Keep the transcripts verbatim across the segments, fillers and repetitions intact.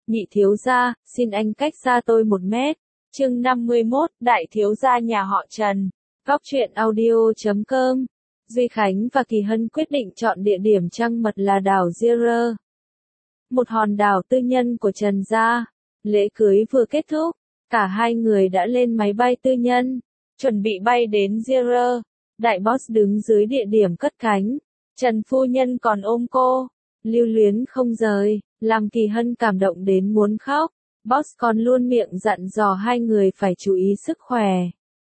nhị thiếu gia, xin anh cách xa tôi một mét. Chương năm mươi mốt, đại thiếu gia nhà họ Trần. Góc truyện audio chấm com. Duy Khánh và Kỳ Hân quyết định chọn địa điểm trăng mật là đảo Zierre, một hòn đảo tư nhân của Trần gia. Lễ cưới vừa kết thúc, cả hai người đã lên máy bay tư nhân, chuẩn bị bay đến Zierre. Đại boss đứng dưới địa điểm cất cánh, Trần phu nhân còn ôm cô, lưu luyến không rời, làm Kỳ Hân cảm động đến muốn khóc. Boss còn luôn miệng dặn dò hai người phải chú ý sức khỏe.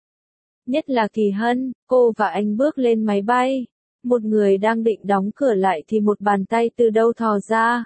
Nhất là Kỳ Hân, cô và anh bước lên máy bay. Một người đang định đóng cửa lại thì một bàn tay từ đâu thò ra.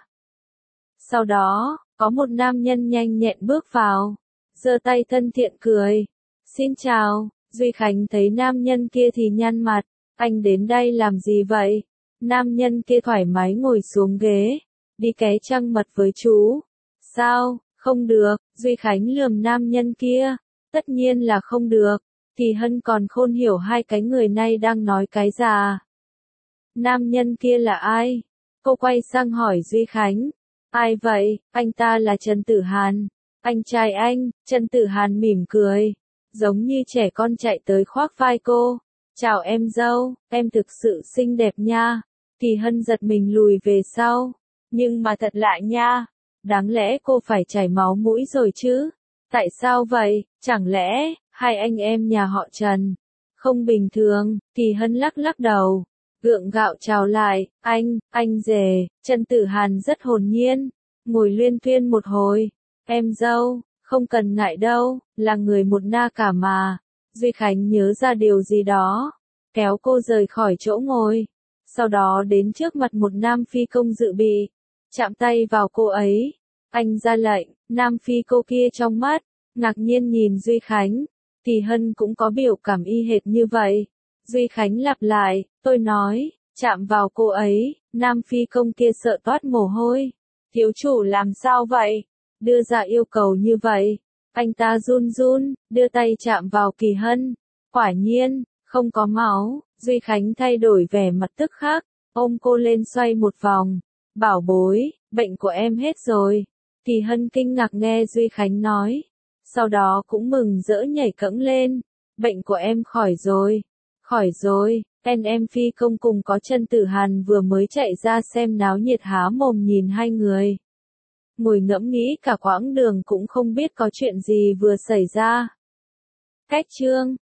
Sau đó, có một nam nhân nhanh nhẹn bước vào, giơ tay thân thiện cười. Xin chào. Duy Khánh thấy nam nhân kia thì nhăn mặt. Anh đến đây làm gì vậy? Nam nhân kia thoải mái ngồi xuống ghế. Đi ké trăng mật với chú. Sao? Không được. Duy Khánh lườm nam nhân kia. Tất nhiên là không được. Kỳ Hân còn khôn hiểu hai cái người này đang nói cái gì. Nam nhân kia là ai? Cô quay sang hỏi Duy Khánh. Ai vậy? Anh ta là Trần Tử Hàn. Anh trai anh. Trần Tử Hàn mỉm cười, giống như trẻ con chạy tới khoác vai cô. Chào em dâu, em thực sự xinh đẹp nha. Kỳ Hân giật mình lùi về sau. Nhưng mà thật lạ nha. Đáng lẽ cô phải chảy máu mũi rồi chứ. Tại sao vậy? Chẳng lẽ hai anh em nhà họ Trần không bình thường? Kỳ Hân lắc lắc đầu, gượng gạo chào lại. Anh, anh rể. Trần Tử Hàn rất hồn nhiên, ngồi luyên thuyên một hồi. Em dâu, không cần ngại đâu, là người một na cả mà. Duy Khánh nhớ ra điều gì đó, kéo cô rời khỏi chỗ ngồi. Sau đó đến trước mặt một nam phi công dự bị, chạm tay vào cô ấy. Anh ra lệnh. Nam phi cô kia trong mắt ngạc nhiên nhìn Duy Khánh. Kỳ Hân cũng có biểu cảm y hệt như vậy. Duy Khánh lặp lại, tôi nói, chạm vào cô ấy. Nam phi công kia sợ toát mồ hôi. Thiếu chủ làm sao vậy? Đưa ra yêu cầu như vậy. Anh ta run run, đưa tay chạm vào Kỳ Hân. Quả nhiên, không có máu. Duy Khánh thay đổi vẻ mặt tức khắc, ôm cô lên xoay một vòng. Bảo bối, bệnh của em hết rồi. Kỳ Hân kinh ngạc nghe Duy Khánh nói. Sau đó cũng mừng rỡ nhảy cẫng lên. Bệnh của em khỏi rồi. Khỏi rồi. En em phi công cùng có Trần Tử Hàn vừa mới chạy ra xem náo nhiệt há mồm nhìn hai người. Ngồi ngẫm nghĩ cả quãng đường cũng không biết có chuyện gì vừa xảy ra. Cách chương